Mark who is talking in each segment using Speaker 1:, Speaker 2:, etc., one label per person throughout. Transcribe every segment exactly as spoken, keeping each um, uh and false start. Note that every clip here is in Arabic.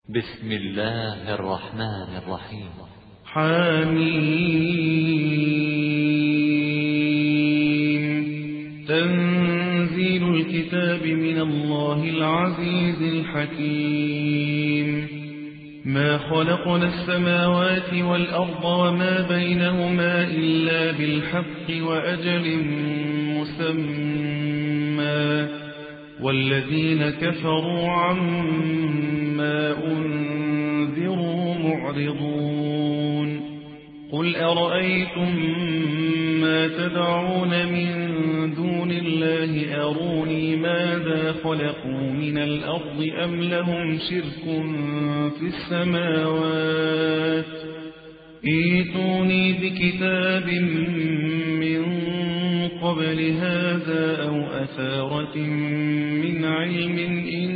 Speaker 1: بسم الله الرحمن الرحيم.
Speaker 2: حميم. تنزيل الكتاب من الله العزيز الحكيم. ما خلقنا السماوات والأرض وما بينهما إلا بالحق وأجل مسمى، والذين كفروا عما أنذروا معرضون. قل أرأيتم ما تدعون من دون الله أروني ماذا خلقوا من الأرض أم لهم شرك في السماوات، ائتوني بكتاب من قبل هذا أو أثارة من علم إن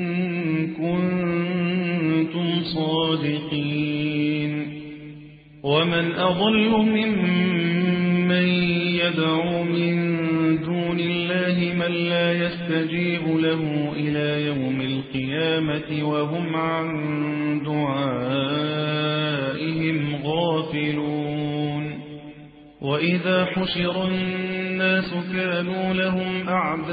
Speaker 2: كنتم صادقين. ومن أضل ممن يدعو من دون الله من لا يستجيب له إلى يوم القيامة وهم عن دعائهم غافلون. وإذا حشر الناس كانوا لهم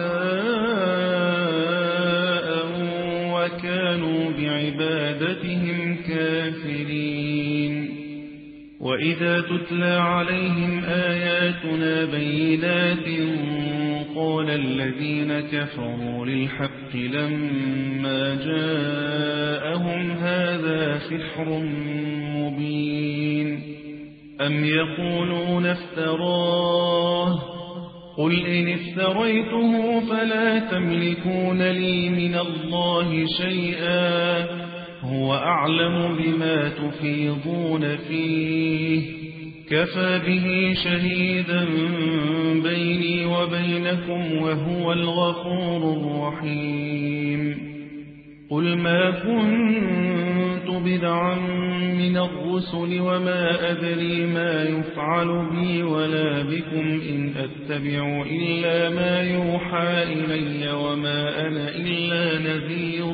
Speaker 2: أعداء وكانوا بعبادتهم كافرين. وإذا تتلى عليهم آياتنا بينات قال الذين كفروا للحق لما جاءهم هذا سحر مبين. أم يقولون افتراه قل إن افتريته فلا تملكون لي من الله شيئا هو أعلم بما تفيضون فيه كفى به شهيدا بيني وبينكم وهو الغفور الرحيم. قل ما كنت بدعا من الرسل وما أدري ما يفعل بي ولا بكم إن أتبع إلا ما يوحى إلي وما أنا إلا نذير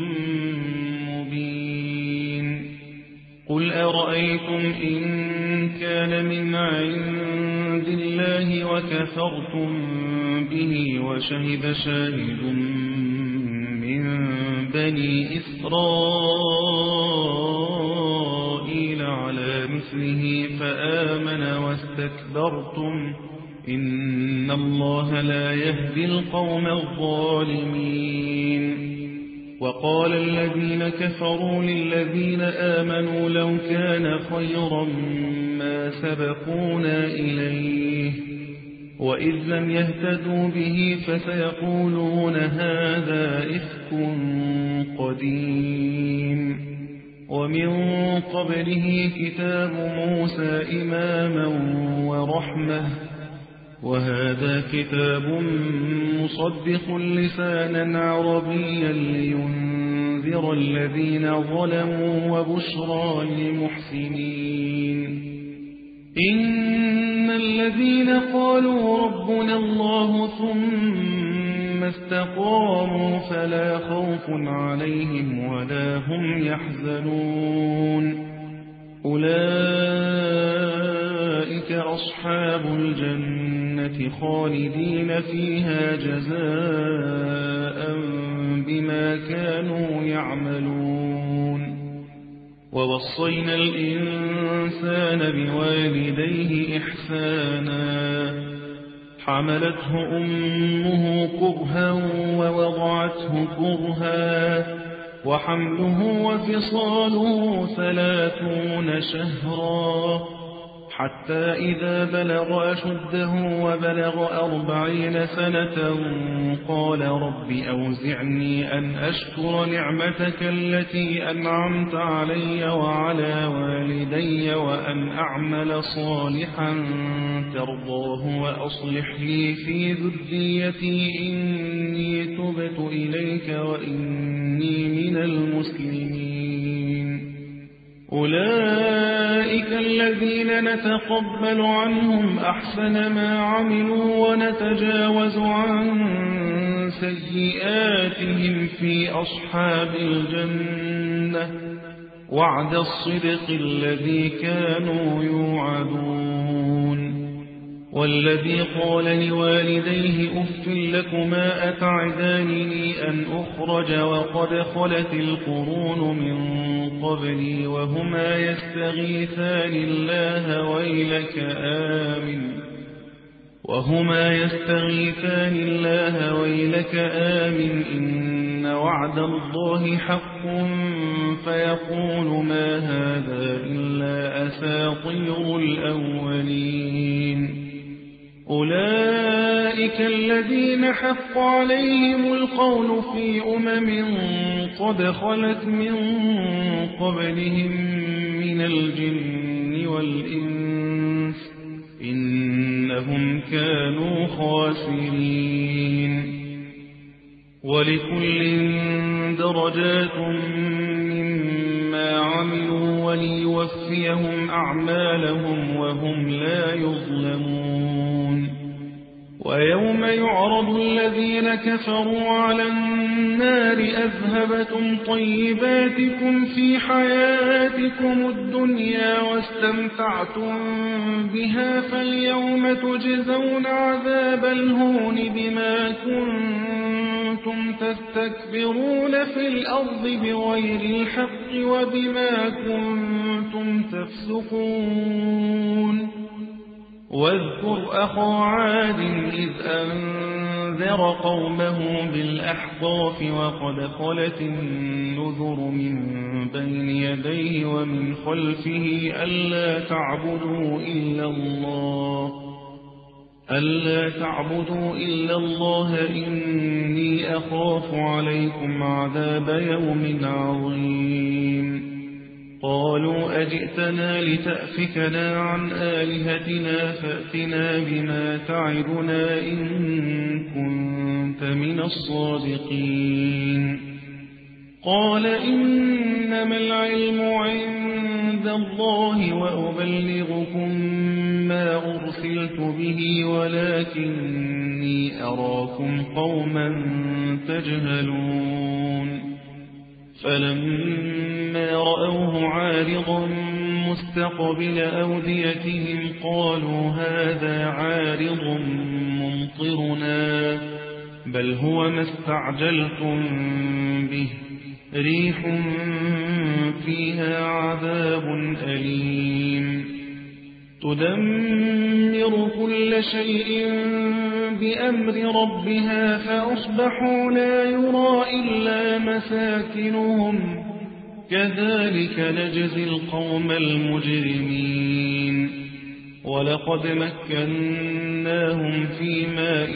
Speaker 2: مبين. قل أرأيتم إن كان من عند الله وكفرتم به وشهد شاهد من بني إسرائيل على مثله فآمن واستكبرتم إن الله لا يهدي القوم الظالمين. وقال الذين كفروا للذين آمنوا لو كان خيرا ما سبقونا إليه وإذ لم يهتدوا به فسيقولون هذا إفك قديم. ومن قبله كتاب موسى إماما ورحمة وهذا كتاب مصدق لسانا عربيا لينذر الذين ظلموا وبشرى للمحسنين. إن الذين قالوا ربنا الله ثم استقاموا فلا خوف عليهم ولا هم يحزنون أولئك أصحاب الجنة خالدين فيها جزاء بما كانوا يعملون. ووصينا الإنسان بوالديه إحسانا حملته أمه كرها ووضعته كرها وحمله وفصاله ثلاثون شهرا حتى إذا بلغ أشده وبلغ أربعين سنة قال رب أوزعني أن أشكر نعمتك التي أنعمت علي وعلى والدي وأن أعمل صالحا ترضاه وأصلح لي في ذريتي إني تبت إليك وإني من المسلمين. أولئك الذين نتقبل عنهم أحسن ما عملوا ونتجاوز عن سيئاتهم في أصحاب الجنة الجنة وعد الصدق الذي كانوا يوعدون. والذي قال لوالديه أف لكما أتعدانني أن أخرج وقد خلت القرون من قبلي وهما يستغيثان الله ويلك آمن وهما يستغيثان الله ويلك آمن إن وعد الله حق فيقول ما هذا إلا أساطير الأولين. أولئك الذين حق عليهم القول في أمم قد خلت من قبلهم من الجن والإنس إنهم كانوا خاسرين. ولكل درجات مما عملوا وليوفيهم أعمالهم وهم لا يظلمون. ويوم يعرض الذين كفروا على النار أذهبتم طيباتكم في حياتكم الدنيا واستمتعتم بها فاليوم تجزون عذاب الهون بما كنتم تستكبرون في الأرض بغير الحق وبما كنتم تفسقون. واذكر أخا عاد إذ أنذر قومه بالأحقاف وقد خلت النذر من بين يديه ومن خلفه ألا تعبدوا إلا الله ألا تعبدوا إلا الله إني أخاف عليكم عذاب يوم عظيم. قالوا أجئتنا لتأفكنا عن آلهتنا فأتنا بما تعدنا إن كنت من الصادقين. قال إنما العلم عند الله وأبلغكم ما أرسلت به ولكني أراكم قوما تجهلون. فلما رأوه عارضا مستقبل أوديتهم قالوا هذا عارض ممطرنا بل هو ما استعجلتم به ريح فيها عذاب أليم تدمر كل شيء بأمر ربها فأصبحوا لا يرى إلا مساكنهم كذلك نجزي القوم المجرمين. ولقد مكناهم في ماء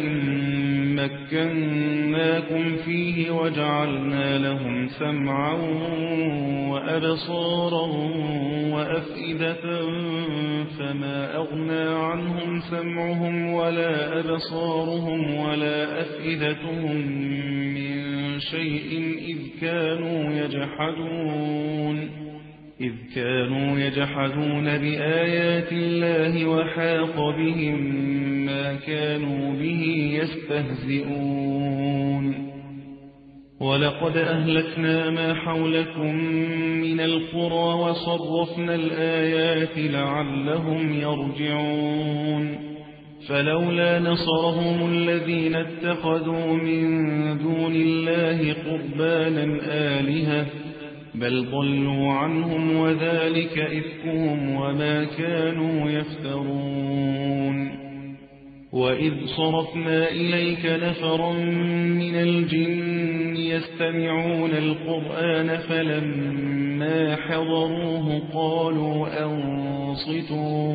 Speaker 2: مكناكم فيه وجعلنا لهم سمعا وأبصارا وأفئدة فما أغنى عنهم سمعهم ولا أبصارهم ولا أفئدتهم من شيء إذ كانوا يجحدون إذ كانوا يجحدون بآيات الله وحاق بهم ما كانوا به يستهزئون. ولقد أهلكنا ما حولكم من القرى وصرفنا الآيات لعلهم يرجعون. فلولا نصرهم الذين اتخذوا من دون الله قربانا آلهة بل ضلوا عنهم وذلك إفكهم وما كانوا يفترون. وإذ صرفنا إليك نفرا من الجن يستمعون القرآن فلما حضروه قالوا أنصتوا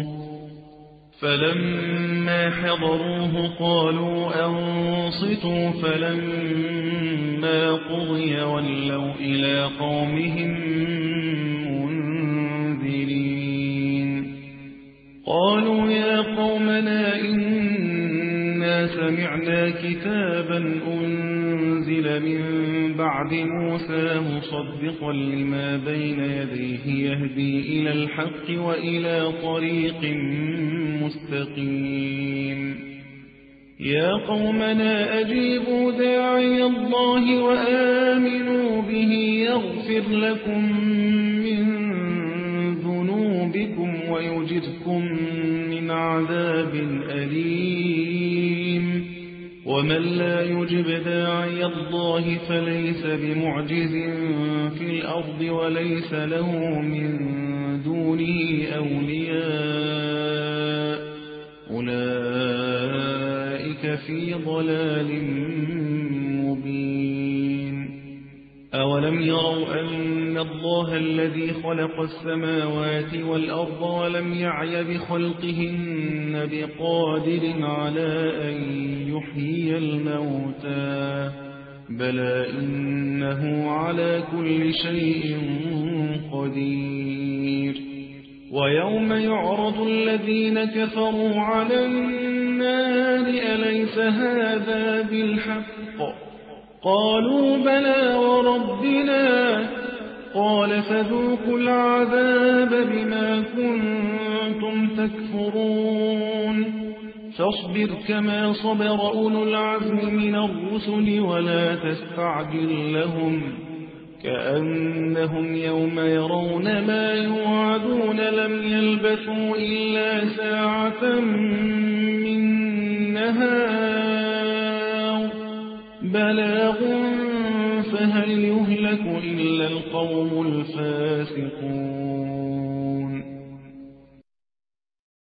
Speaker 2: فلما حضروه قالوا أنصتوا فلما قضي ولوا إلى قومهم منذرين. قالوا يا قومنا إنا سمعنا كتابا أنزل من بعد موسى مصدقا لما بين يديه يهدي إلى الحق وإلى طريق مستقيم يا قومنا أجيبوا داعي الله وآمنوا به يغفر لكم من ذنوبكم ويجركم من عذاب أليم ومن لا يجب داعي الله فليس بمعجز في الأرض وليس له من دونه أولياء أولئك في ضلال مبين أولم يروا أن الله الذي خلق السماوات والأرض ولم يعي بخلقهن بقادر على أن يحيي الموتى بلى إنه على كل شيء قدير ويوم يعرض الذين كفروا على النار أليس هذا بالحق قالوا بلى وربنا قال فذوقوا العذاب بما كنتم تكفرون فاصبر كما صبر أولو العزم من الرسل ولا تستعجل لهم كأنهم يوم يرون ما يوعدون لم يلبثوا إلا ساعة من نهار بلاغ فهل يهلك إلا القوم الفاسقون